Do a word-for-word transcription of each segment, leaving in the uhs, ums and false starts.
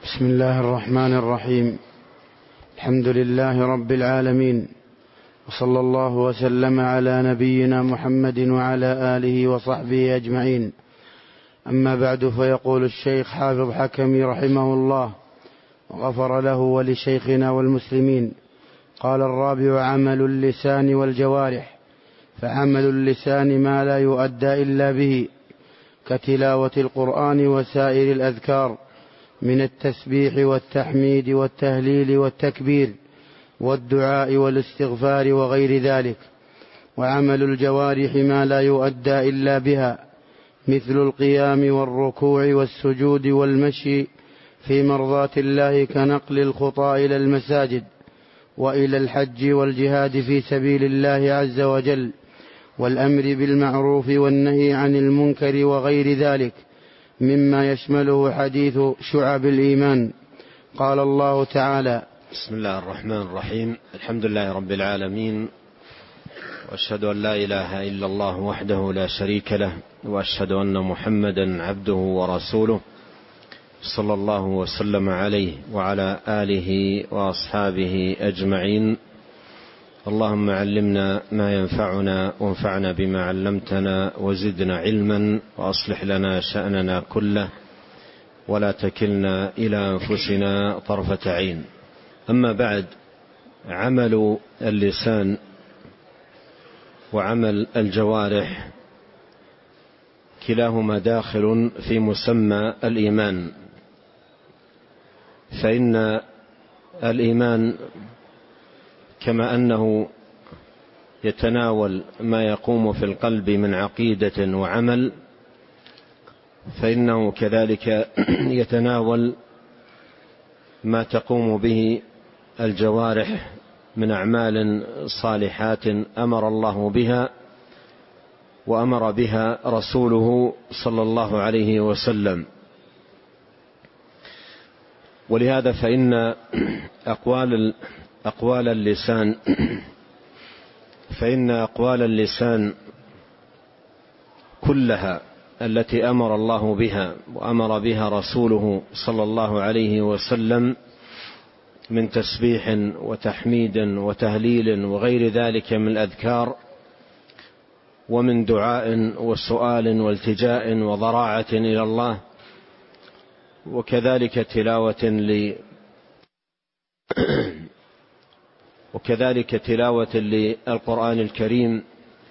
بسم الله الرحمن الرحيم. الحمد لله رب العالمين، وصلى الله وسلم على نبينا محمد وعلى آله وصحبه أجمعين. أما بعد، فيقول الشيخ حافظ حكمي رحمه الله وغفر له ولشيخنا والمسلمين: قال الرابع: عمل اللسان والجوارح. فعمل اللسان ما لا يؤدى إلا به، كتلاوة القرآن وسائر الأذكار من التسبيح والتحميد والتهليل والتكبير والدعاء والاستغفار وغير ذلك. وعمل الجوارح ما لا يؤدى إلا بها، مثل القيام والركوع والسجود والمشي في مرضاة الله، كنقل الخطى إلى المساجد وإلى الحج والجهاد في سبيل الله عز وجل، والأمر بالمعروف والنهي عن المنكر وغير ذلك مما يشمله حديث شعب الإيمان. قال الله تعالى: بسم الله الرحمن الرحيم. الحمد لله رب العالمين، وأشهد أن لا إله إلا الله وحده لا شريك له، وأشهد أن محمدا عبده ورسوله، صلى الله وسلم عليه وعلى آله وأصحابه أجمعين. اللهم علمنا ما ينفعنا، وانفعنا بما علمتنا، وزدنا علما، وأصلح لنا شأننا كله، ولا تكلنا إلى أنفسنا طرفة عين. أما بعد، عمل اللسان وعمل الجوارح كلاهما داخل في مسمى الإيمان، فإن الإيمان كما أنه يتناول ما يقوم في القلب من عقيدة وعمل، فإنه كذلك يتناول ما تقوم به الجوارح من أعمال صالحات أمر الله بها وأمر بها رسوله صلى الله عليه وسلم. ولهذا فإن أقوال أقوال اللسان فإن أقوال اللسان كلها التي أمر الله بها وأمر بها رسوله صلى الله عليه وسلم من تسبيح وتحميد وتهليل وغير ذلك من الأذكار، ومن دعاء وسؤال والتجاء وضراعة إلى الله، وكذلك تلاوة ل وكذلك تلاوة للقرآن الكريم،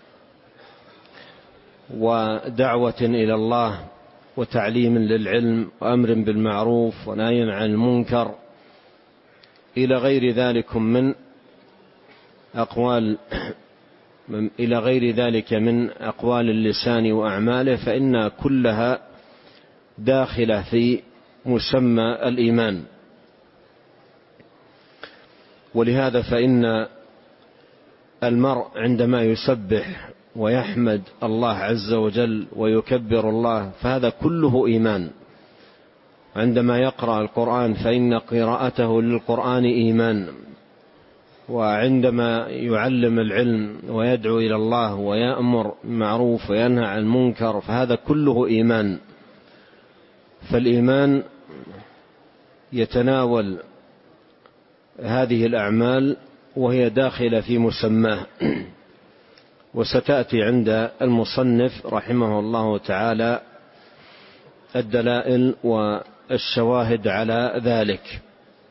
ودعوة إلى الله، وتعليم للعلم، وأمر بالمعروف ونهي عن المنكر، إلى غير ذلك من أقوال إلى غير ذلك من أقوال اللسان وأعماله، فإن كلها داخلة في مسمى الإيمان. ولهذا فإن المرء عندما يسبح ويحمد الله عز وجل ويكبر الله فهذا كله إيمان. عندما يقرأ القرآن فإن قراءته للقرآن إيمان، وعندما يعلم العلم ويدعو إلى الله ويأمر بالمعروف وينهى عن المنكر فهذا كله إيمان. فالإيمان يتناول هذه الأعمال وهي داخلة في مسماه. وستأتي عند المصنف رحمه الله تعالى الدلائل والشواهد على ذلك.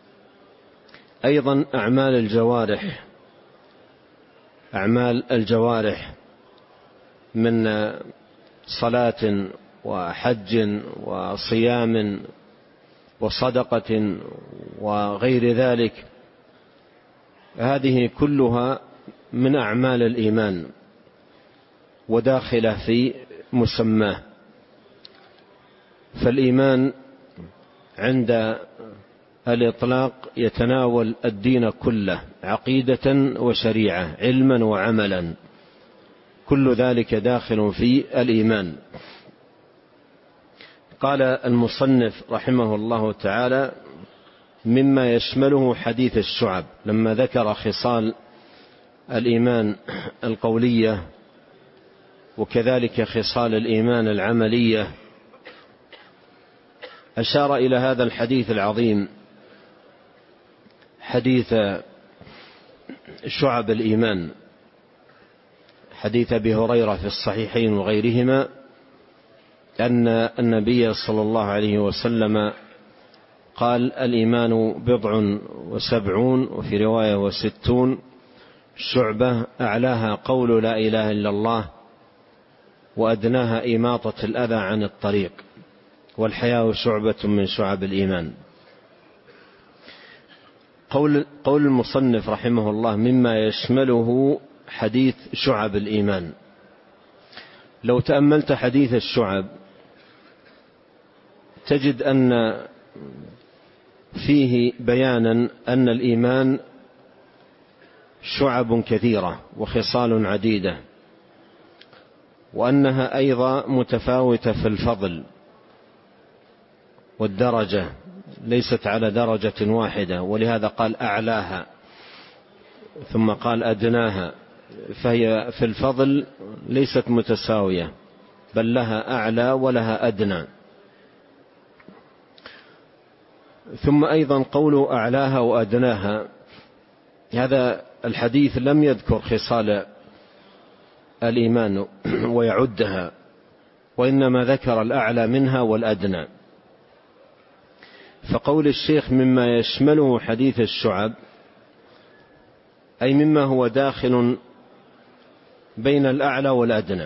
أيضا أعمال الجوارح أعمال الجوارح من صلاة وحج وصيام وصدقة وغير ذلك، هذه كلها من أعمال الإيمان وداخلة في مسماه. فالإيمان عند الإطلاق يتناول الدين كله، عقيدة وشريعة، علما وعملا، كل ذلك داخل في الإيمان. قال المصنف رحمه الله تعالى: مما يشمله حديث الشعب، لما ذكر خصال الإيمان القولية وكذلك خصال الإيمان العملية، أشار إلى هذا الحديث العظيم، حديث شعب الإيمان، حديث أبي هريرة في الصحيحين وغيرهما، أن النبي صلى الله عليه وسلم قال: الإيمان بضع وسبعون، وفي رواية وستون شعبة، أعلاها قول لا إله إلا الله، وأدناها إماطة الأذى عن الطريق، والحياء شعبة من شعب الإيمان. قول, قول المصنف رحمه الله: مما يشمله حديث شعب الإيمان. لو تأملت حديث الشعب تجد أن فيه بيانا أن الإيمان شعب كثيرة وخصال عديدة، وأنها أيضا متفاوتة في الفضل والدرجة، ليست على درجة واحدة، ولهذا قال أعلاها ثم قال أدناها، فهي في الفضل ليست متساوية، بل لها أعلى ولها أدنى. ثم أيضا قول أعلاها وأدناها، هذا الحديث لم يذكر خصال الإيمان ويعدها، وإنما ذكر الأعلى منها والأدنى. فقول الشيخ مما يشمله حديث الشعب، أي مما هو داخل بين الأعلى والأدنى.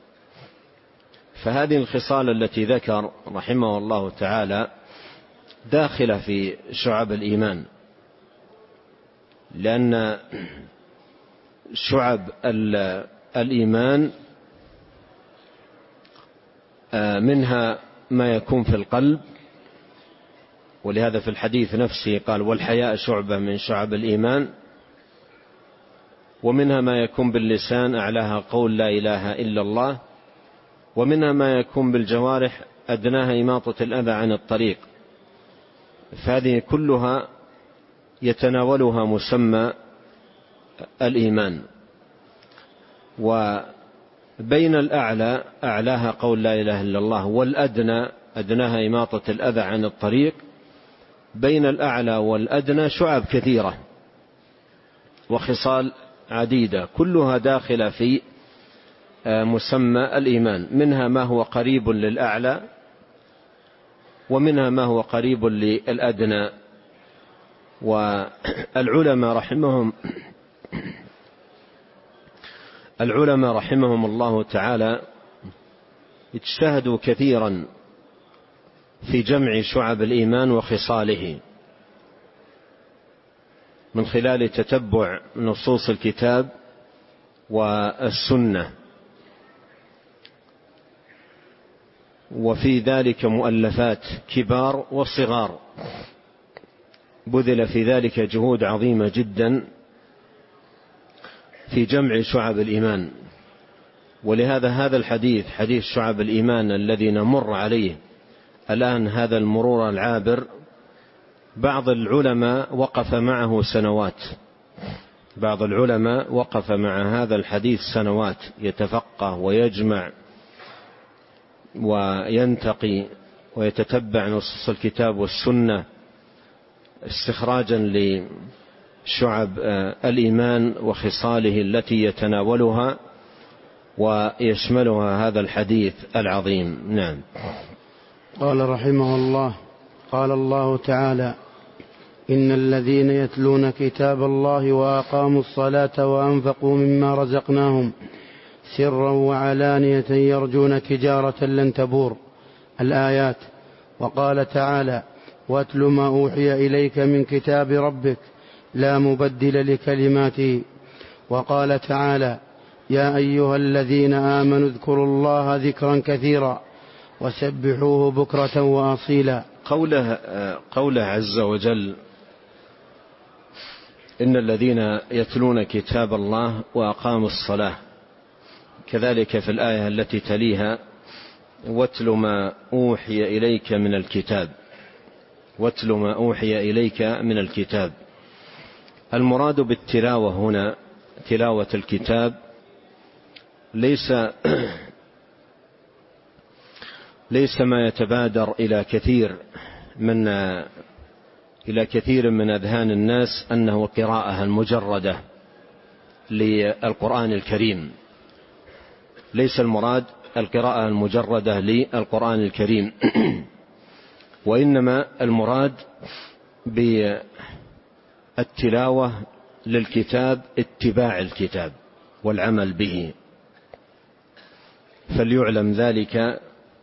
فهذه الخصال التي ذكر رحمه الله تعالى داخلة في شعب الإيمان، لأن شعب الإيمان منها ما يكون في القلب، ولهذا في الحديث نفسه قال: والحياء شعبة من شعب الإيمان. ومنها ما يكون باللسان، أعلاها قول لا إله إلا الله. ومنها ما يكون بالجوارح، أدناها إماطة الأذى عن الطريق. فهذه كلها يتناولها مسمى الإيمان. وبين الأعلى، أعلاها قول لا إله إلا الله، والأدنى أدناها إماطة الأذى عن الطريق. بين الأعلى والأدنى شعب كثيرة وخصال عديدة، كلها داخلة في مسمى الإيمان. منها ما هو قريب للأعلى، ومنها ما هو قريب للأدنى. والعلماء رحمهم العلماء رحمهم الله تعالى اجتهدوا كثيرا في جمع شعب الإيمان وخصاله من خلال تتبع نصوص الكتاب والسنة، وفي ذلك مؤلفات كبار وصغار، بذل في ذلك جهود عظيمة جدا في جمع شعب الإيمان. ولهذا هذا الحديث، حديث شعب الإيمان الذي نمر عليه الآن، هذا المرور العابر، بعض العلماء وقف معه سنوات، بعض العلماء وقف مع هذا الحديث سنوات يتفقه ويجمع وينتقي ويتتبع نصوص الكتاب والسنة استخراجا لشعب الإيمان وخصاله التي يتناولها ويشملها هذا الحديث العظيم. نعم. قال رحمه الله: قال الله تعالى: إن الذين يتلون كتاب الله وأقاموا الصلاة وأنفقوا مما رزقناهم سرا وعلانية يرجون تجارة لن تبور. الآيات. وقال تعالى: واتل ما أوحي إليك من كتاب ربك لا مبدل لكلماته. وقال تعالى: يا أيها الذين آمنوا اذكروا الله ذكرا كثيرا وسبحوه بكرة وأصيلا. قوله, قوله عز وجل: إن الذين يتلون كتاب الله وأقاموا الصلاة، كذلك في الآية التي تليها: واتل ما أوحي إليك من الكتاب، واتل ما أوحي إليك من الكتاب. المراد بالتلاوة هنا تلاوة الكتاب، ليس ليس ما يتبادر إلى كثير من إلى كثير من أذهان الناس أنه قراءة المجردة للقرآن الكريم. ليس المراد القراءة المجردة للقرآن الكريم، وإنما المراد بالتلاوة للكتاب اتباع الكتاب والعمل به. فليعلم ذلك،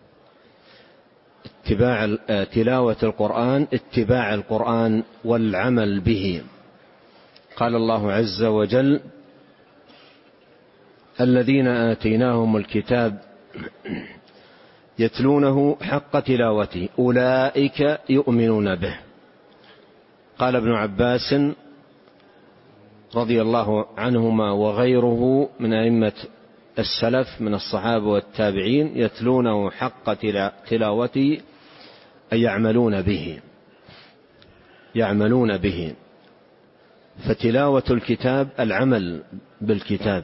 اتباع تلاوة القرآن اتباع القرآن والعمل به. قال الله عز وجل: الذين آتيناهم الكتاب يتلونه حق تلاوته أولئك يؤمنون به. قال ابن عباس رضي الله عنهما وغيره من أئمة السلف من الصحابة والتابعين: يتلونه حق تلاوته أي يعملون به، يعملون به. فتلاوة الكتاب العمل بالكتاب،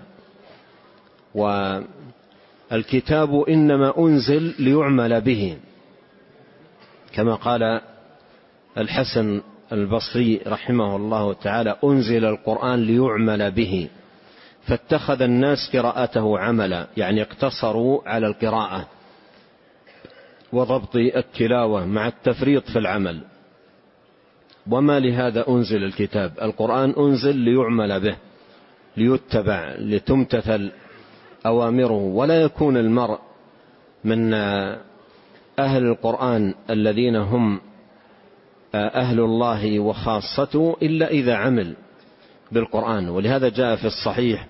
والكتاب إنما أنزل ليعمل به، كما قال الحسن البصري رحمه الله تعالى: أنزل القرآن ليعمل به. فاتخذ الناس قراءته عملا، يعني اقتصروا على القراءة وضبط التلاوة مع التفريط في العمل. وما لهذا أنزل الكتاب؟ القرآن أنزل ليعمل به، ليتبع، لتمتثل أوامره. ولا يكون المرء من أهل القرآن الذين هم أهل الله وخاصته إلا إذا عمل بالقرآن. ولهذا جاء في الصحيح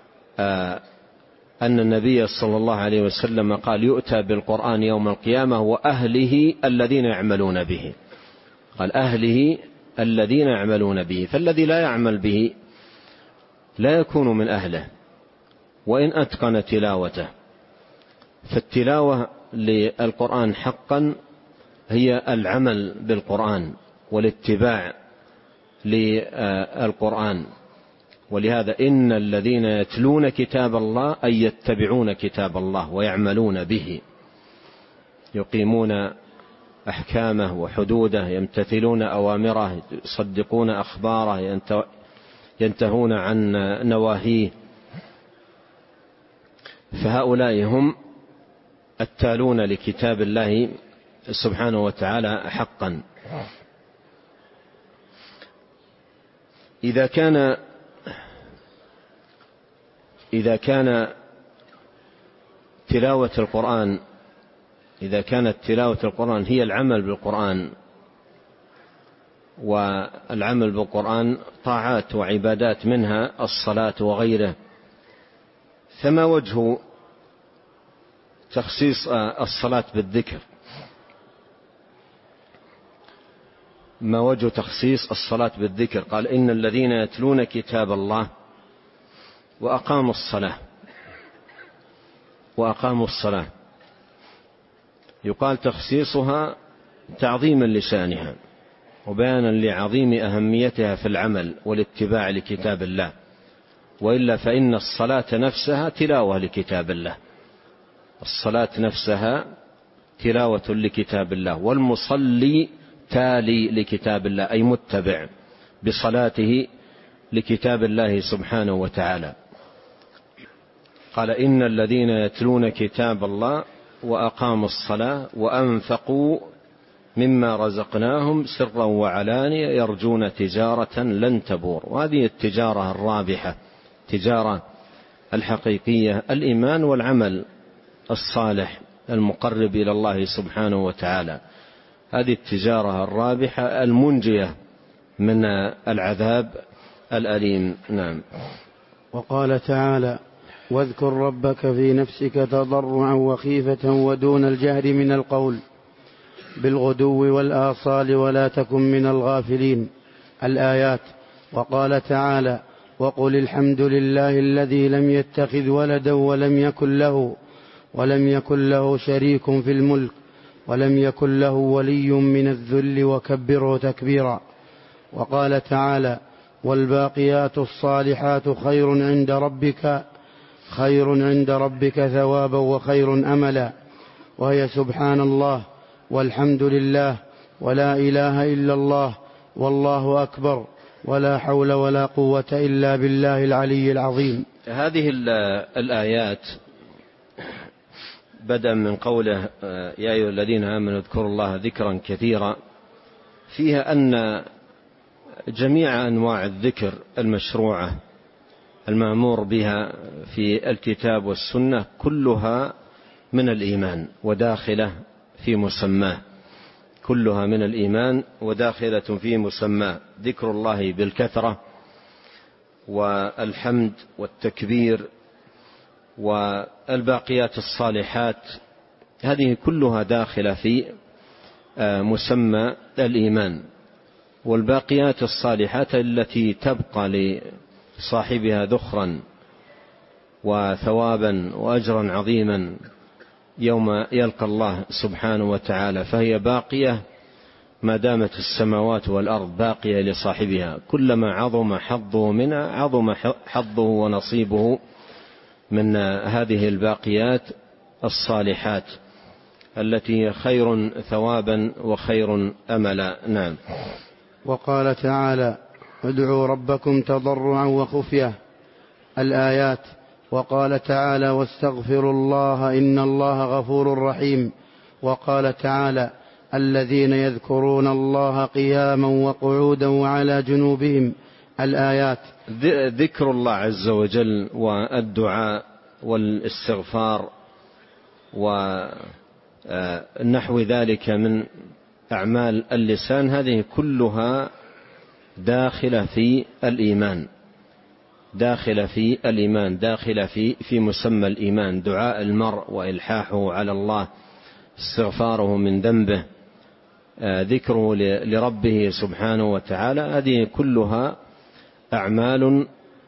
أن النبي صلى الله عليه وسلم قال: يؤتى بالقرآن يوم القيامة وأهله الذين يعملون به. قال: أهله الذين يعملون به. فالذي لا يعمل به لا يكون من أهله وإن أتقن تلاوته. فالتلاوة للقرآن حقا هي العمل بالقرآن والاتباع للقرآن. ولهذا إن الذين يتلون كتاب الله أي يتبعون كتاب الله ويعملون به، يقيمون أحكامه وحدوده، يمتثلون أوامره، يصدقون أخباره، ينتهون عن نواهيه. فهؤلاء هم التالون لكتاب الله سبحانه وتعالى حقا. إذا كان إذا كان تلاوة القرآن إذا كانت تلاوة القرآن هي العمل بالقرآن، والعمل بالقرآن طاعات وعبادات منها الصلاة وغيره، فما وجه تخصيص الصلاة بالذكر؟ ما وجه تخصيص الصلاة بالذكر؟ قال: إن الذين يتلون كتاب الله وأقاموا الصلاة وأقاموا الصلاة يقال تخصيصها تعظيما لشأنها وبيانا لعظيم أهميتها في العمل والاتباع لكتاب الله. وإلا فإن الصلاة نفسها تلاوة لكتاب الله، الصلاة نفسها تلاوة لكتاب الله، والمصلي تالي لكتاب الله أي متبع بصلاته لكتاب الله سبحانه وتعالى. قال: إن الذين يتلون كتاب الله وأقاموا الصلاة وأنفقوا مما رزقناهم سرا وعلانية يرجون تجارة لن تبور. وهذه التجارة الرابحة، تجارة الحقيقية، الإيمان والعمل الصالح المقرب إلى الله سبحانه وتعالى. هذه التجارة الرابحة المنجية من العذاب الأليم. نعم. وقال تعالى: واذكر ربك في نفسك تضرعا وخيفة ودون الجهر من القول بالغدو والآصال ولا تكن من الغافلين. الآيات. وقال تعالى: وقل الحمد لله الذي لم يتخذ ولدا ولم يكن له ولم يكن له شريك في الملك ولم يكن له ولي من الذل وكبره تكبيرا. وقال تعالى: والباقيات الصالحات خير عند ربك خير عند ربك ثوابا وخير أملا. وهي سبحان الله والحمد لله ولا إله إلا الله والله أكبر ولا حول ولا قوة إلا بالله العلي العظيم. هذه الآيات بدءا من قوله يا أيها الذين آمنوا اذكروا الله ذكرا كثيرا، فيها أن جميع أنواع الذكر المشروعة المأمور بها في الكتاب والسنة كلها من الإيمان وداخلة في مسماه، كلها من الإيمان وداخلة في مسماه. ذكر الله بالكثرة والحمد والتكبير والباقيات الصالحات، هذه كلها داخلة في مسمى الإيمان. والباقيات الصالحات التي تبقى لصاحبها ذخرا وثوابا وأجرا عظيما يوم يلقى الله سبحانه وتعالى، فهي باقية ما دامت السماوات والأرض باقية لصاحبها، كلما عظم حظه منها عظم حظه ونصيبه من هذه الباقيات الصالحات التي خير ثوابا وخير أملا. نعم. وقال تعالى ادعوا ربكم تضرعا وخفية الآيات. وقال تعالى واستغفروا الله إن الله غفور رحيم. وقال تعالى الذين يذكرون الله قياما وقعودا وعلى جنوبهم الآيات. ذكر الله عز وجل والدعاء والاستغفار ونحو ذلك من أعمال اللسان هذه كلها داخلة في الإيمان، داخلة في الإيمان، داخلة في في مسمى الإيمان. دعاء المرء وإلحاحه على الله، استغفاره من ذنبه، ذكره لربه سبحانه وتعالى، هذه كلها أعمال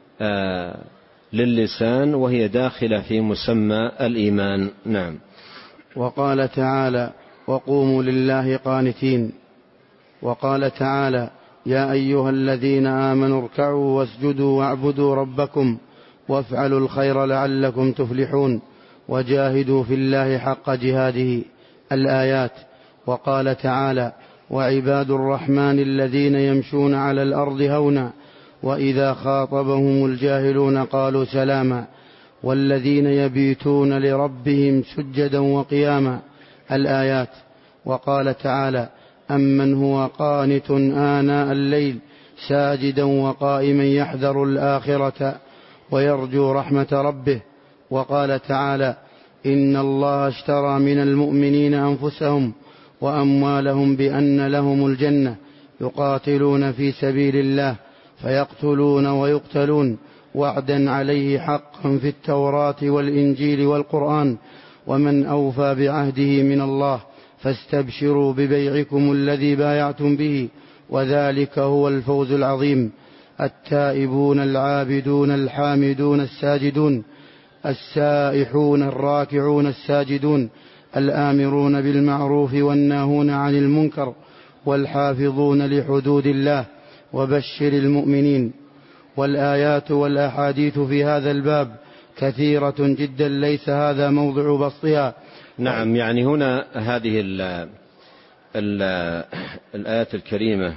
للسان وهي داخلة في مسمى الإيمان. نعم. وقال تعالى وقوموا لله قانتين. وقال تعالى يا أيها الذين آمنوا اركعوا واسجدوا واعبدوا ربكم وافعلوا الخير لعلكم تفلحون وجاهدوا في الله حق جهاده الآيات. وقال تعالى وعباد الرحمن الذين يمشون على الأرض هونا وإذا خاطبهم الجاهلون قالوا سلاما والذين يبيتون لربهم سجدا وقياما الآيات. وقال تعالى أمن هو قانت آناء الليل ساجدا وقائما يحذر الآخرة ويرجو رحمة ربه. وقال تعالى إن الله اشترى من المؤمنين أنفسهم وأموالهم بأن لهم الجنة يقاتلون في سبيل الله فيقتلون ويقتلون وعدا عليه حقا في التوراة والإنجيل والقرآن ومن أوفى بعهده من الله فاستبشروا ببيعكم الذي بايعتم به وذلك هو الفوز العظيم. التائبون العابدون الحامدون الساجدون السائحون الراكعون الساجدون الآمرون بالمعروف والناهون عن المنكر والحافظون لحدود الله وبشر المؤمنين. والآيات والأحاديث في هذا الباب كثيرة جدا ليس هذا موضع بسطها. نعم. يعني هنا هذه ال ال الآيات الكريمة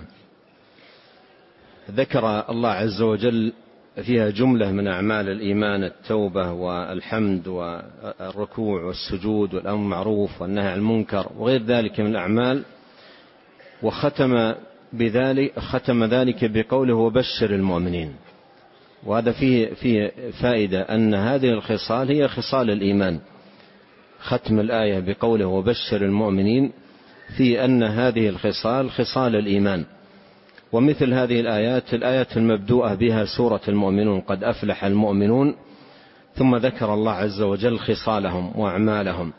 ذكر الله عز وجل فيها جملة من أعمال الإيمان، التوبة والحمد والركوع والسجود والأمر بالمعروف والنهي عن المنكر وغير ذلك من الأعمال، وختم بذلك ختم ذلك بقوله وبشر المؤمنين. وهذا فيه فيه فائدة أن هذه الخصال هي خصال الإيمان. ختم الآية بقوله وبشر المؤمنين في أن هذه الخصال خصال الإيمان. ومثل هذه الآيات الآيات المبدوءة بها سورة المؤمنون قد أفلح المؤمنون، ثم ذكر الله عز وجل خصالهم وأعمالهم.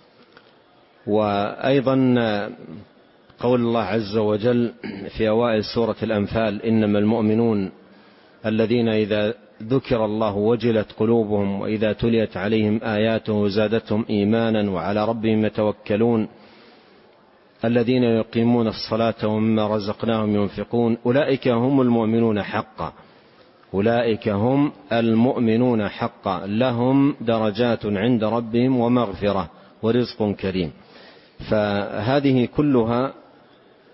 وأيضا قول الله عز وجل في أوائل سورة الأنفال إنما المؤمنون الذين إذا ذكر الله وجلت قلوبهم وإذا تليت عليهم آياته زادتهم إيمانا وعلى ربهم يتوكلون الذين يقيمون الصلاة ومما رزقناهم ينفقون أولئك هم المؤمنون حقا، أولئك هم المؤمنون حقا لهم درجات عند ربهم ومغفرة ورزق كريم. فهذه كلها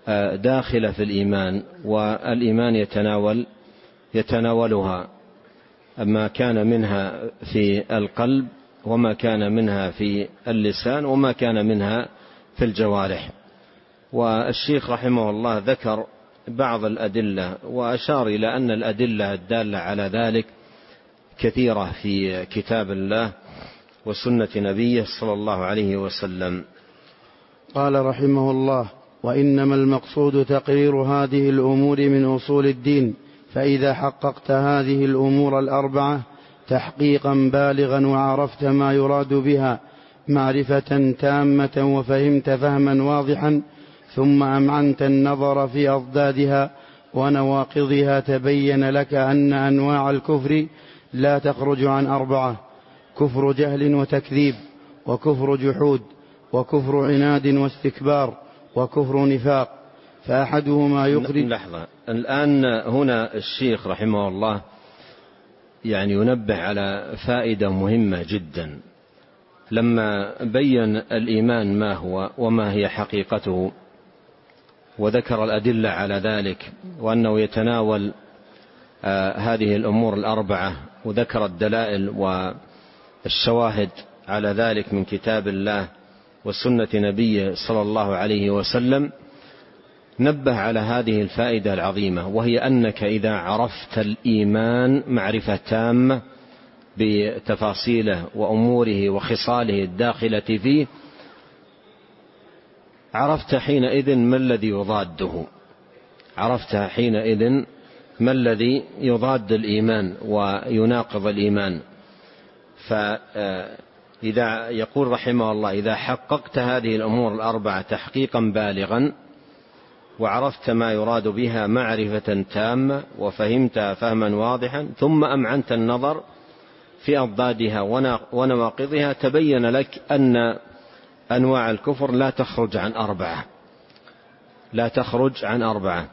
داخلة في الإيمان، والإيمان يتناول يتناولها ما كان منها في القلب وما كان منها في اللسان وما كان منها في الجوارح. والشيخ رحمه الله ذكر بعض الأدلة وأشار إلى أن الأدلة الدالة على ذلك كثيرة في كتاب الله وسنة نبيه صلى الله عليه وسلم. قال رحمه الله: وإنما المقصود تقرير هذه الأمور من أصول الدين، فإذا حققت هذه الأمور الأربعة تحقيقا بالغا وعرفت ما يراد بها معرفة تامة وفهمت فهما واضحا، ثم أمعنت النظر في أضدادها ونواقضها، تبين لك أن أنواع الكفر لا تخرج عن أربعة: كفر جهل وتكذيب، وكفر جحود، وكفر عناد واستكبار، وكفر نفاق. فأحدهما يخرج. لحظة، الآن هنا الشيخ رحمه الله يعني ينبه على فائدة مهمة جدا، لما بين الإيمان ما هو وما هي حقيقته وذكر الأدلة على ذلك وأنه يتناول آه هذه الأمور الأربعة، وذكر الدلائل والشواهد على ذلك من كتاب الله وسنة نبيه صلى الله عليه وسلم، نبه على هذه الفائدة العظيمة، وهي أنك إذا عرفت الإيمان معرفة تامة بتفاصيله وأموره وخصاله الداخلة فيه، عرفت حينئذ ما الذي يضاده، عرفت حينئذ ما الذي يضاد الإيمان ويناقض الإيمان. فإذا يقول رحمه الله: إذا حققت هذه الأمور الأربعة تحقيقا بالغا وعرفت ما يراد بها معرفة تامة وفهمت فهما واضحا، ثم أمعنت النظر في أضدادها ونواقضها، تبين لك أن أنواع الكفر لا تخرج عن أربعة لا تخرج عن أربعة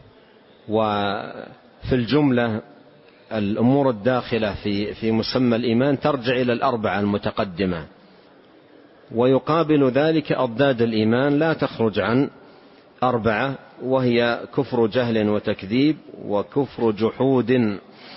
وفي الجملة الأمور الداخلة في في مسمى الإيمان ترجع إلى الأربعة المتقدمة، ويقابل ذلك أضداد الإيمان لا تخرج عن أربعة، وهي كفر جهل وتكذيب، وكفر جحود،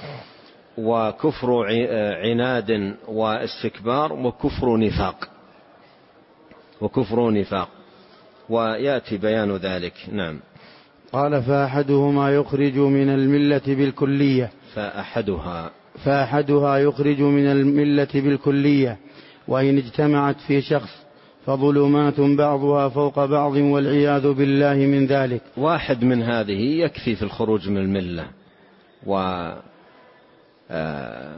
وكفر عناد واستكبار، وكفر نفاق وكفر نفاق ويأتي بيان ذلك. نعم. قال: فأحدهما يخرج من الملة بالكلية فأحدها فأحدها يخرج من الملة بالكلية، وإن اجتمعت في شخص فظلمات بعضها فوق بعض والعياذ بالله من ذلك. واحد من هذه يكفي في الخروج من الملة، و آه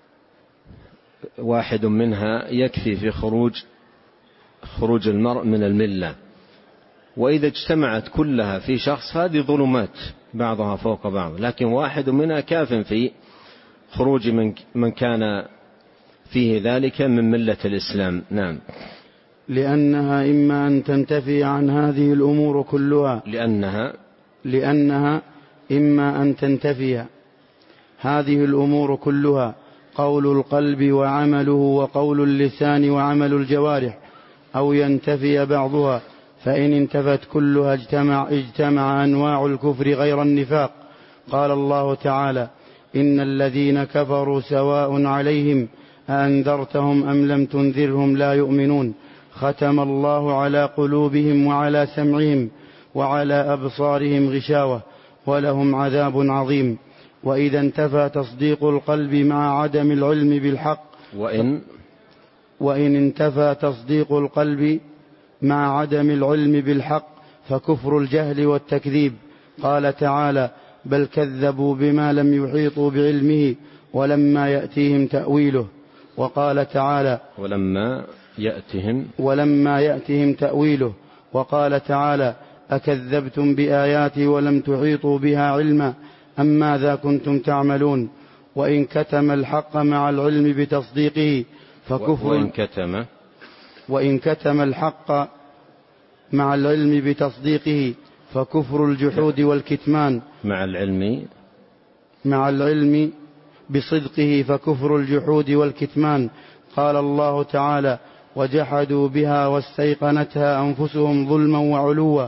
واحد منها يكفي في خروج خروج المرء من الملة. وإذا اجتمعت كلها في شخص هذه ظلمات بعضها فوق بعض، لكن واحد منها كاف في خروج من من كان فيه ذلك من ملة الإسلام. نعم. لأنها إما أن تنتفي عن هذه الأمور كلها لأنها لأنها إما أن تنتفي هذه الأمور كلها، قول القلب وعمله وقول اللسان وعمل الجوارح، أو ينتفي بعضها، فإن انتفت كلها اجتمع, اجتمع أنواع الكفر غير النفاق. قال الله تعالى: إن الذين كفروا سواء عليهم أأنذرتهم أم لم تنذرهم لا يؤمنون، ختم الله على قلوبهم وعلى سمعهم وعلى أبصارهم غشاوة ولهم عذاب عظيم. وإذا انتفى تصديق القلب مع عدم العلم بالحق وإن, وإن انتفى تصديق القلب مع عدم العلم بالحق فكفر الجهل والتكذيب. قال تعالى: بل كذبوا بما لم يحيطوا بعلمه ولما يأتيهم تأويله. وقال تعالى: ولما يأتهم ولما يأتهم تأويله. وقال تعالى: أكذبتم بآياتي ولم تحيطوا بها علما أم ماذا كنتم تعملون. وإن كتم الحق مع العلم بتصديقه فكفر وإن كتم وإن كتم الحق مع العلم بتصديقه فكفر الجحود والكتمان مع العلم مع العلم بصدقه فكفر الجحود والكتمان. قال الله تعالى: وجحدوا بها واستيقنتها أنفسهم ظلما وعلوا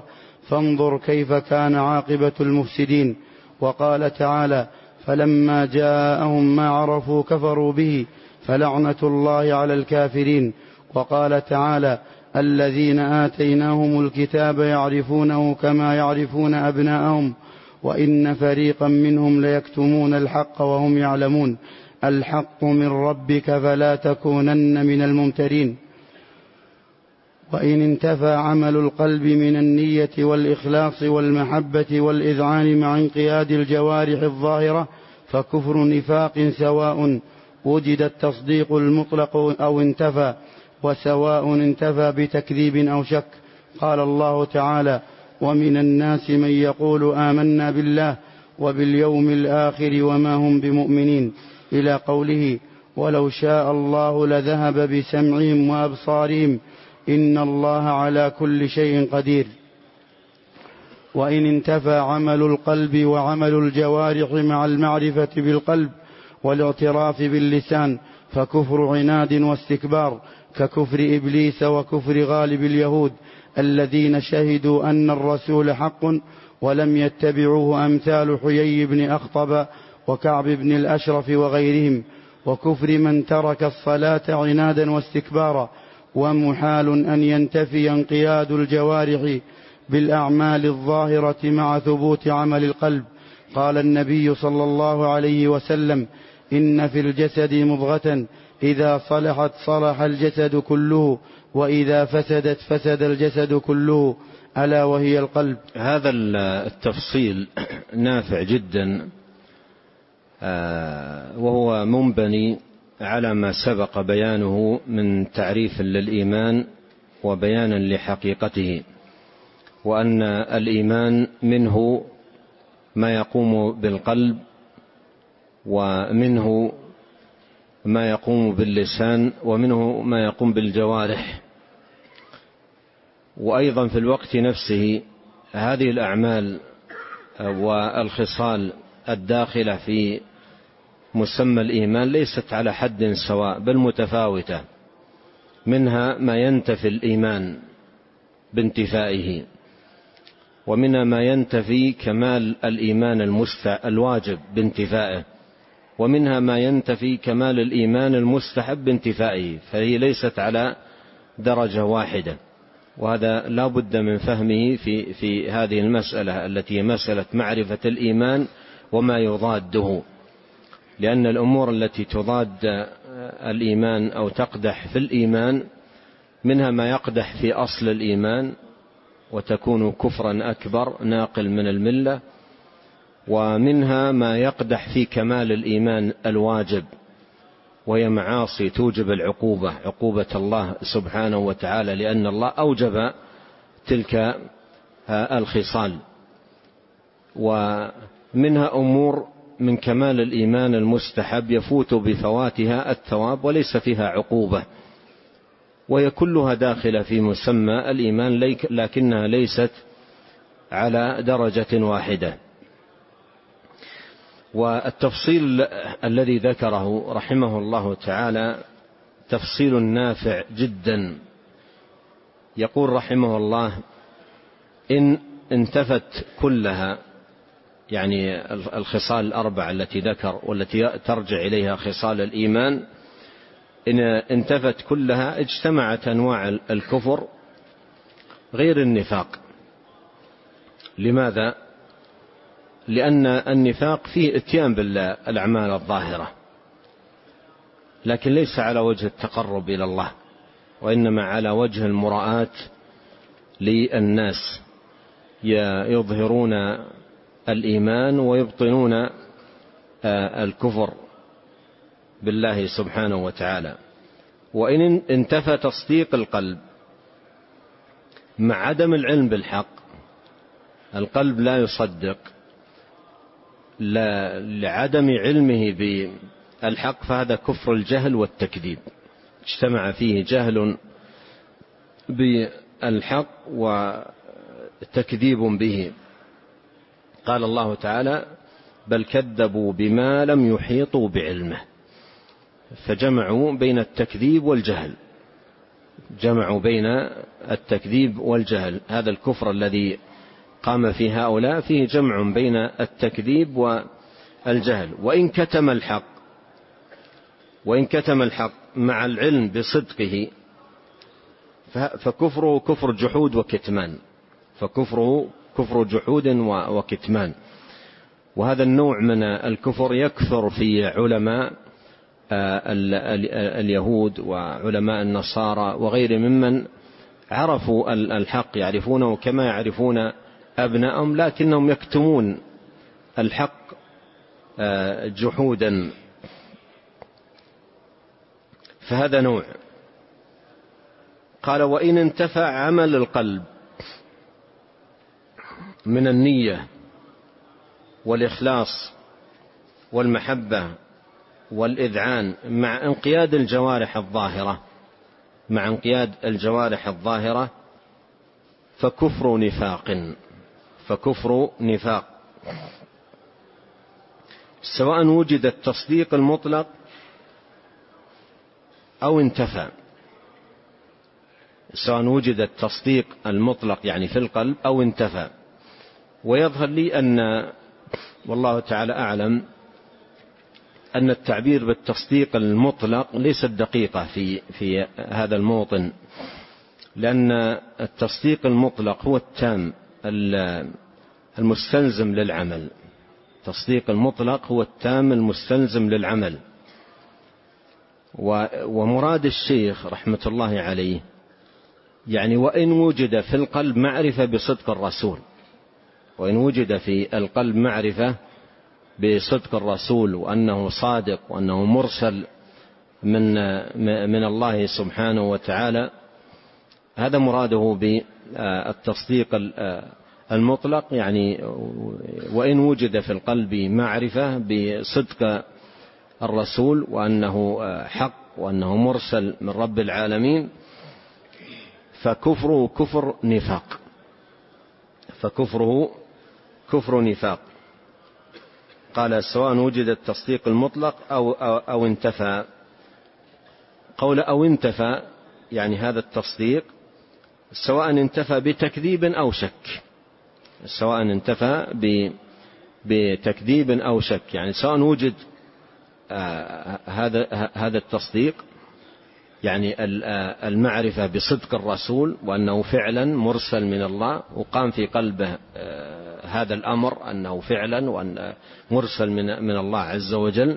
فانظر كيف كان عاقبة المفسدين. وقال تعالى: فلما جاءهم ما عرفوا كفروا به فلعنة الله على الكافرين. وقال تعالى: الذين آتيناهم الكتاب يعرفونه كما يعرفون أبناءهم وإن فريقا منهم ليكتمون الحق وهم يعلمون. الحق من ربك فلا تكونن من الممترين. وإن انتفى عمل القلب من النية والإخلاص والمحبة والإذعان مع انقياد الجوارح الظاهرة فكفر نفاق، سواء وجد التصديق المطلق أو انتفى، وسواء انتفى بتكذيب أو شك. قال الله تعالى: ومن الناس من يقول آمنا بالله وباليوم الآخر وما هم بمؤمنين، إلى قوله: ولو شاء الله لذهب بسمعهم وأبصارهم إن الله على كل شيء قدير. وإن انتفى عمل القلب وعمل الجوارح مع المعرفة بالقلب والاعتراف باللسان فكفر عناد واستكبار، ككفر إبليس وكفر غالب اليهود الذين شهدوا أن الرسول حق ولم يتبعوه، أمثال حيي بن أخطب وكعب بن الأشرف وغيرهم. وكفر من ترك الصلاة عنادا واستكبارا. ومحال أن ينتفي انقياد الجوارح بالأعمال الظاهرة مع ثبوت عمل القلب. قال النبي صلى الله عليه وسلم: إن في الجسد مضغة إذا صلحت صلح الجسد كله وإذا فسدت فسد الجسد كله، ألا وهي القلب. هذا التفصيل نافع جدا، وهو منبني على ما سبق بيانه من تعريف للإيمان وبيانا لحقيقته، وأن الإيمان منه ما يقوم بالقلب، ومنه ما يقوم باللسان، ومنه ما يقوم بالجوارح. وأيضا في الوقت نفسه هذه الأعمال والخصال الداخلة في مسمى الإيمان ليست على حد سواء بل متفاوتة. منها ما ينتفي الإيمان بانتفائه، ومنها ما ينتفي كمال الإيمان المستحب الواجب بانتفائه، ومنها ما ينتفي كمال الإيمان المستحب بانتفائه، فهي ليست على درجة واحدة. وهذا لا بد من فهمه في, في هذه المسألة التي هي مسألة معرفة الإيمان وما يضاده، لأن الأمور التي تضاد الإيمان أو تقدح في الإيمان منها ما يقدح في أصل الإيمان وتكون كفرا أكبر ناقل من الملة، ومنها ما يقدح في كمال الإيمان الواجب وهي معاصي توجب العقوبة، عقوبة الله سبحانه وتعالى، لأن الله أوجب تلك الخصال. ومنها أمور من كمال الإيمان المستحب يفوت بفواتها الثواب وليس فيها عقوبة، وهي كلها داخلة في مسمى الإيمان لكنها ليست على درجة واحدة. والتفصيل الذي ذكره رحمه الله تعالى تفصيل نافع جدا. يقول رحمه الله: إن انتفت كلها، يعني الخصال الأربعة التي ذكر والتي ترجع إليها خصال الإيمان، إن انتفت كلها اجتمعت أنواع الكفر غير النفاق. لماذا؟ لأن النفاق فيه اتيان بالأعمال الظاهرة لكن ليس على وجه التقرب إلى الله، وإنما على وجه المراءة للناس، يظهرون الإيمان ويبطنون الكفر بالله سبحانه وتعالى. وإن انتفى تصديق القلب مع عدم العلم بالحق، القلب لا يصدق لا لعدم علمه بالحق، فهذا كفر الجهل والتكذيب، اجتمع فيه جهل بالحق وتكذيب به. قال الله تعالى: بل كذبوا بما لم يحيطوا بعلمه، فجمعوا بين التكذيب والجهل، جمعوا بين التكذيب والجهل. هذا الكفر الذي قام في هؤلاء فيه جمع بين التكذيب والجهل. وإن كتم الحق وإن كتم الحق مع العلم بصدقه فكفره كفر جحود وكتمان، فكفره كفر جحود وكتمان. وهذا النوع من الكفر يكثر في علماء اليهود وعلماء النصارى وغير ممن عرفوا الحق، يعرفونه كما يعرفون أبنائهم، لكنهم يكتمون الحق جحودا. فهذا نوع. قال وإن انتفع عمل القلب من النية والإخلاص والمحبة والإذعان مع انقياد الجوارح الظاهرة مع انقياد الجوارح الظاهرة فكفر نفاق فكفر نفاق سواء وجد التصديق المطلق أو انتفى، سواء وجد التصديق المطلق يعني في القلب أو انتفى. ويظهر لي أن والله تعالى أعلم أن التعبير بالتصديق المطلق ليست دقيقة في في هذا الموطن، لأن التصديق المطلق هو التام المستلزم للعمل. التصديق المطلق هو التام المستلزم للعمل. ومراد الشيخ رحمة الله عليه يعني وإن وجد في القلب معرفة بصدق الرسول، وإن وجد في القلب معرفة بصدق الرسول وأنه صادق وأنه مرسل من من الله سبحانه وتعالى، هذا مراده بالتصديق المطلق. يعني وإن وجد في القلب معرفة بصدق الرسول وأنه حق وأنه مرسل من رب العالمين فكفره كفر نفاق فكفره كفر نفاق. قال سواء وجد التصديق المطلق أو, أو, أو انتفى. قول أو انتفى يعني هذا التصديق سواء انتفى بتكذيب أو شك، سواء انتفى بتكذيب أو شك، يعني سواء وجد آه هذا هذا التصديق يعني المعرفة بصدق الرسول وأنه فعلا مرسل من الله وقام في قلبه آه هذا الأمر أنه فعلا وأن مرسل من من الله عز وجل،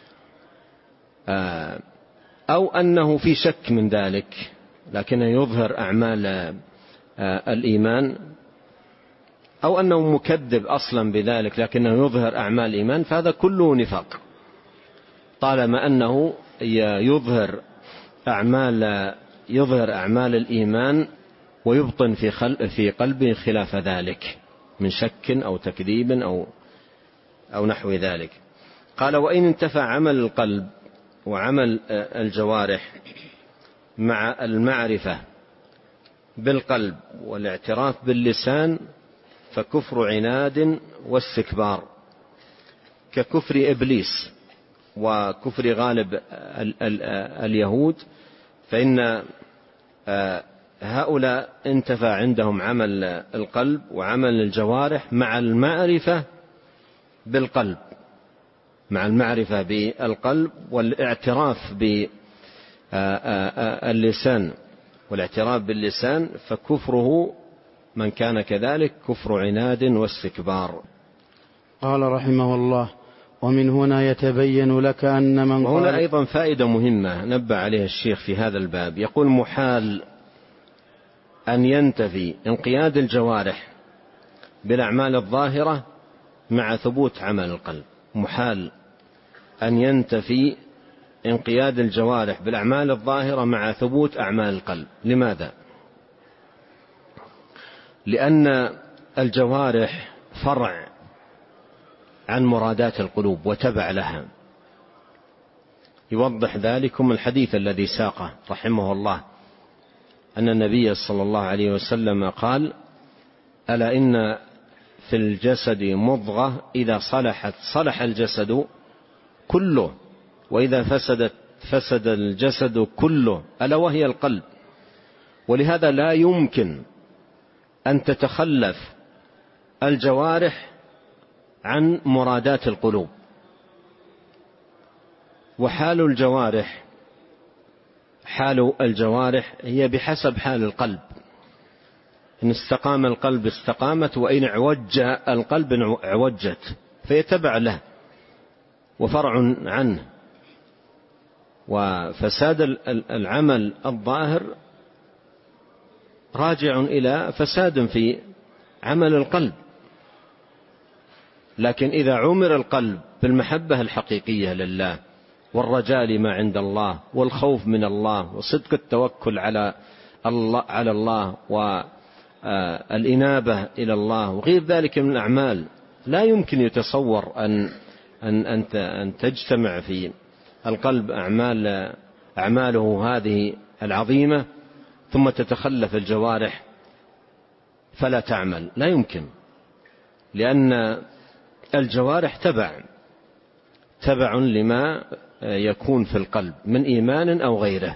آه أو أنه في شك من ذلك لكنه يظهر أعمال آه الإيمان، أو أنه مكذب أصلا بذلك لكنه يظهر أعمال الإيمان، فهذا كله نفاق طالما أنه يظهر أعمال يظهر أعمال الإيمان ويبطن في خل في قلبه خلاف ذلك من شك أو تكذيب أو أو نحو ذلك. قال وإن انتفى عمل القلب وعمل الجوارح مع المعرفة بالقلب والاعتراف باللسان فكفر عناد واستكبار ككفر إبليس وكفر غالب اليهود، فإن هؤلاء انتفى عندهم عمل القلب وعمل الجوارح مع المعرفة بالقلب مع المعرفة بالقلب والاعتراف باللسان والاعتراف باللسان فكفره من كان كذلك كفر عناد واستكبار. قال رحمه الله ومن هنا يتبين لك أن من قال. وهنا أيضا فائدة مهمة نبه عليها الشيخ في هذا الباب، يقول محال أن ينتفي انقياد الجوارح بالأعمال الظاهرة مع ثبوت عمل القلب. محال أن ينتفي انقياد الجوارح بالأعمال الظاهرة مع ثبوت أعمال القلب. لماذا؟ لأن الجوارح فرع عن مرادات القلوب وتبع لها. يوضح ذلكم الحديث الذي ساقه رحمه الله أن النبي صلى الله عليه وسلم قال ألا إن في الجسد مضغة إذا صلحت صلح الجسد كله وإذا فسدت فسد الجسد كله ألا وهي القلب. ولهذا لا يمكن أن تتخلف الجوارح عن مرادات القلوب. وحال الجوارح حال الجوارح هي بحسب حال القلب، إن استقام القلب استقامت، وإن اعوج القلب اعوجت، فيتبع له وفرع عنه. وفساد العمل الظاهر راجع إلى فساد في عمل القلب، لكن إذا عمر القلب بالمحبة الحقيقية لله والرجاء لما عند الله والخوف من الله وصدق التوكل على الله على الله والإنابة إلى الله وغير ذلك من الأعمال، لا يمكن يتصور أن أن أن أن تجتمع في القلب أعمال أعماله هذه العظيمة ثم تتخلف الجوارح فلا تعمل، لا يمكن، لأن الجوارح تبع تبع لما يكون في القلب من إيمان أو غيره.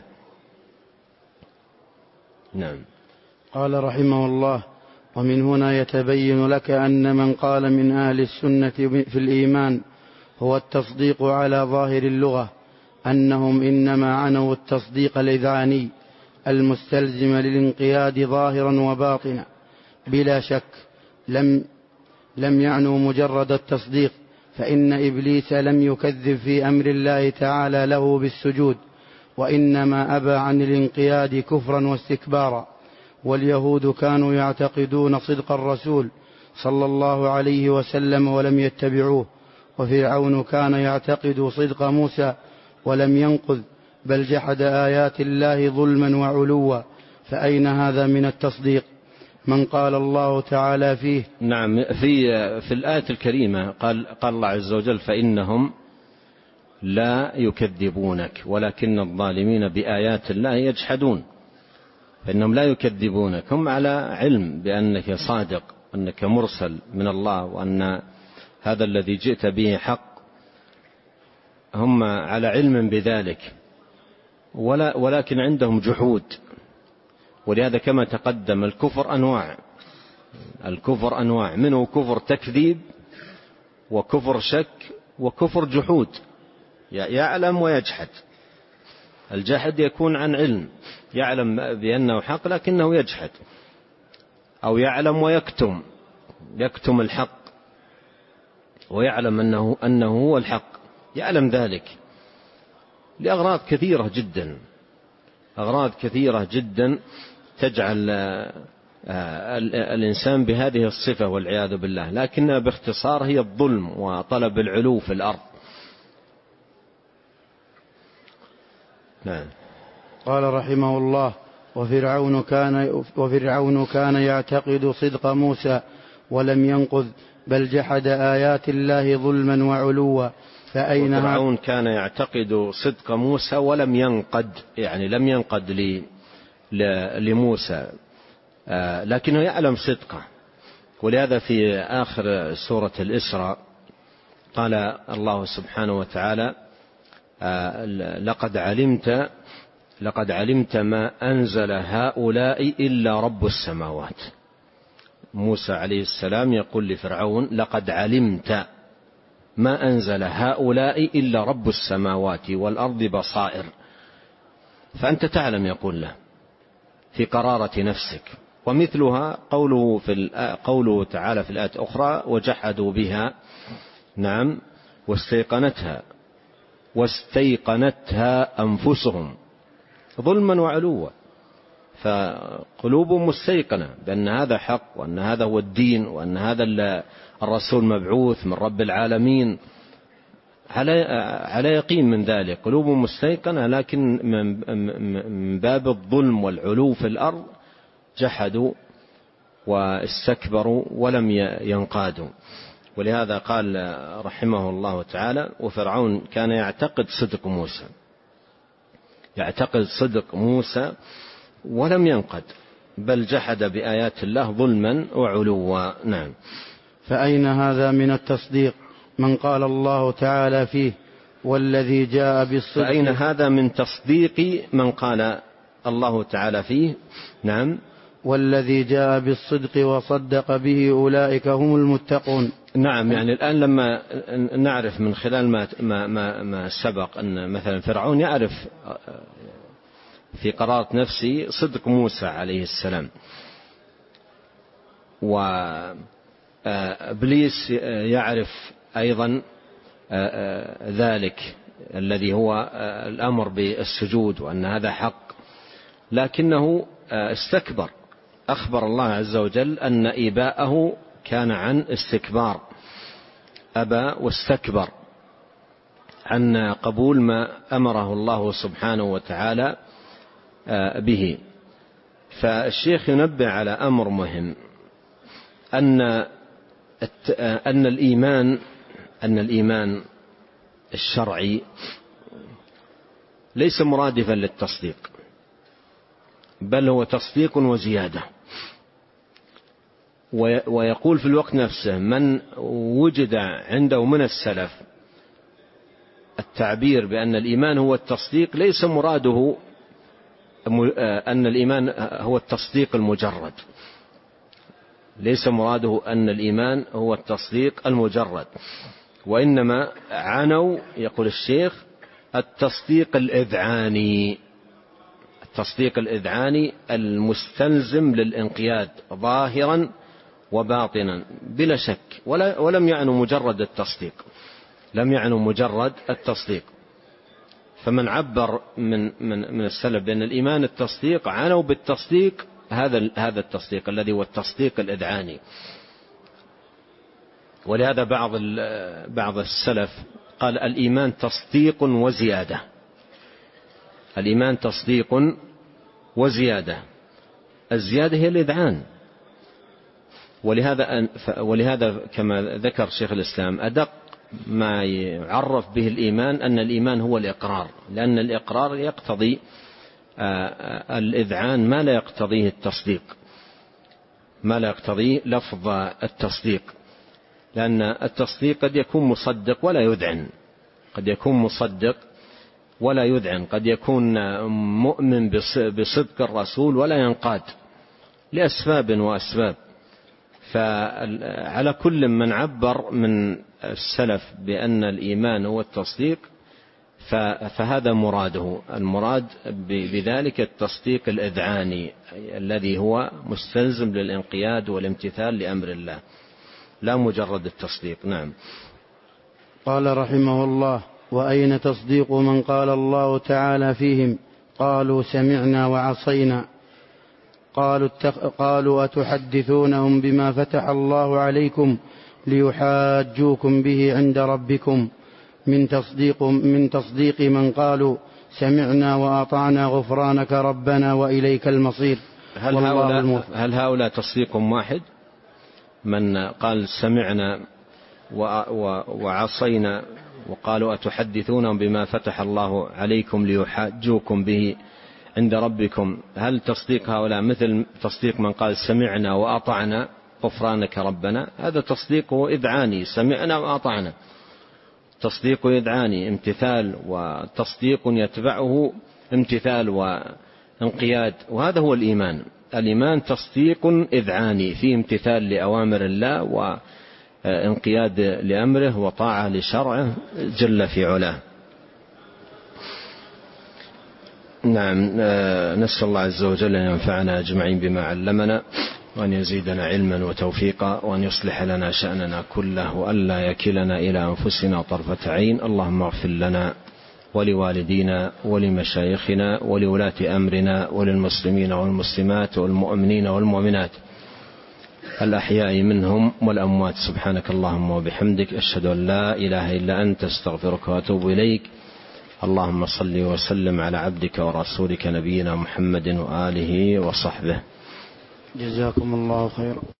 نعم. قال رحمه الله: ومن هنا يتبين لك أن من قال من أهل السنة في الإيمان هو التصديق على ظاهر اللغة، أنهم إنما عنوا التصديق الإذعاني المستلزم للانقياد ظاهرا وباطنا بلا شك، لم لم يعنوا مجرد التصديق، فإن إبليس لم يكذب في أمر الله تعالى له بالسجود، وإنما أبى عن الانقياد كفرا واستكبارا. واليهود كانوا يعتقدون صدق الرسول صلى الله عليه وسلم ولم يتبعوه، وفرعون كان يعتقد صدق موسى ولم ينقذ بل جحد آيات الله ظلما وعلوا، فأين هذا من التصديق؟ من قال الله تعالى فيه. نعم، في في الآية الكريمة قال قال الله عز وجل: فإنهم لا يكذبونك ولكن الظالمين بآيات الله يجحدون. فإنهم لا يكذبونك، هم على علم بأنك صادق، أنك مرسل من الله، وأن هذا الذي جئت به حق، هم على علم بذلك، ولا ولكن عندهم جحود. ولهذا كما تقدم الكفر أنواع، الكفر أنواع، منه كفر تكذيب وكفر شك وكفر جحود، يعلم ويجحد. الجحد يكون عن علم، يعلم بأنه حق لكنه يجحد، أو يعلم ويكتم، يكتم الحق ويعلم أنه, أنه هو الحق، يعلم ذلك لأغراض كثيرة جدا، أغراض كثيرة جدا تجعل الإنسان بهذه الصفة والعياذ بالله، لكنها باختصار هي الظلم وطلب العلو في الأرض. نعم. قال رحمه الله: وفرعون كان, وفرعون كان يعتقد صدق موسى ولم ينقذ بل جحد آيات الله ظلما وعلوا، فأين فرعون كان يعتقد صدق موسى ولم ينقد، يعني لم ينقد لموسى، لكنه يعلم صدقه. ولهذا في آخر سورة الإسراء قال الله سبحانه وتعالى: لقد علمت لقد علمت ما أنزل هؤلاء إلا رب السماوات. موسى عليه السلام يقول لفرعون: لقد علمت ما أنزل هؤلاء إلا رب السماوات والأرض بصائر. فأنت تعلم، يقول له في قرارة نفسك. ومثلها قوله في قوله تعالى في الآية الأخرى: وجحدوا بها، نعم، واستيقنتها واستيقنتها أنفسهم ظلما وعلوا. فقلوبهم مستيقنة بأن هذا حق، وأن هذا هو الدين، وأن هذا الرسول مبعوث من رب العالمين، على على يقين من ذلك، قلوبهم مستيقنة، لكن من باب الظلم والعلو في الأرض جحدوا واستكبروا ولم ينقادوا. ولهذا قال رحمه الله تعالى: وفرعون كان يعتقد صدق موسى، يعتقد صدق موسى ولم ينقد بل جحد بآيات الله ظلما وعلوا. نعم. فأين هذا من التصديق؟ من قال الله تعالى فيه: والذي جاء بالصدق. فأين هذا من تصديق من قال الله تعالى فيه؟ نعم. والذي جاء بالصدق وصدق به أولئك هم المتقون. نعم، يعني الآن لما نعرف من خلال ما, ما, ما, ما سبق أن مثلا فرعون يعرف في قرارة نفسه صدق موسى عليه السلام، وإبليس يعرف أيضا ذلك الذي هو الأمر بالسجود وأن هذا حق، لكنه استكبر. أخبر الله عز وجل أن إيباءه كان عن استكبار، أبى واستكبر عن قبول ما أمره الله سبحانه وتعالى به. فالشيخ ينبه على أمر مهم، أن أن الإيمان أن الإيمان الشرعي ليس مرادفا للتصديق، بل هو تصديق وزيادة. ويقول في الوقت نفسه من وجد عنده من السلف التعبير بأن الإيمان هو التصديق، ليس مراده أن الإيمان هو التصديق المجرد، ليس مراده أن الإيمان هو التصديق المجرد، وإنما عنوا، يقول الشيخ، التصديق الإذعاني، التصديق الإذعاني المستلزم للانقياد ظاهرا وباطنا بلا شك، ولم يعنوا مجرد التصديق، لم يعنوا مجرد التصديق. فمن عبر من من من السلف بأن الإيمان التصديق، عنوا بالتصديق هذا هذا التصديق الذي هو التصديق الإذعاني. ولهذا بعض بعض السلف قال الإيمان تصديق وزيادة، الإيمان تصديق وزيادة، الزيادة هي الإذعان. ولهذا ولهذا كما ذكر شيخ الإسلام أدق ما يعرف به الإيمان أن الإيمان هو الإقرار، لأن الإقرار يقتضي الإذعان ما لا يقتضيه التصديق، ما لا يقتضيه لفظ التصديق، لأن التصديق قد يكون مصدق ولا يذعن، قد يكون مصدق ولا يذعن، قد يكون مؤمن بصدق الرسول ولا ينقاد لأسباب وأسباب. فعلى كل من عبر من السلف بأن الإيمان هو التصديق فهذا مراده، المراد بذلك التصديق الإذعاني الذي هو مستلزم للانقياد والامتثال لأمر الله، لا مجرد التصديق. نعم. قال رحمه الله: وأين تصديق من قال الله تعالى فيهم قالوا سمعنا وعصينا؟ قالوا, قالوا أتحدثونهم بما فتح الله عليكم ليحاجوكم به عند ربكم من تصديق, من تصديق من قالوا سمعنا وأطعنا غفرانك ربنا وإليك المصير. هل هؤلاء, هل هؤلاء تصديق واحد؟ من قال سمعنا وعصينا وقالوا أتحدثونهم بما فتح الله عليكم ليحاجوكم به عند ربكم، هل تصديق هؤلاء مثل تصديق من قال سمعنا وأطعنا غفرانك ربنا؟ هذا تصديق إذعاني، سمعنا وأطعنا، تصديق إذعاني امتثال، وتصديق يتبعه امتثال وانقياد، وهذا هو الإيمان. الإيمان تصديق إذعاني فيه امتثال لأوامر الله وانقياد لأمره وطاعة لشرعه جل في علاه. نعم. نسأل الله عز وجل أن ينفعنا أجمعين بما علمنا، وأن يزيدنا علما وتوفيقا، وأن يصلح لنا شأننا كله، وأن لا يكلنا إلى أنفسنا طرفة عين. اللهم اغفر لنا ولوالدينا ولمشايخنا ولولاة أمرنا وللمسلمين والمسلمات والمؤمنين والمؤمنات الأحياء منهم والأموات. سبحانك اللهم وبحمدك، أشهد أن لا إله إلا أنت، استغفرك وأتوب إليك. اللهم صل وسلم على عبدك ورسولك نبينا محمد وآله وصحبه. جزاكم الله خيرا.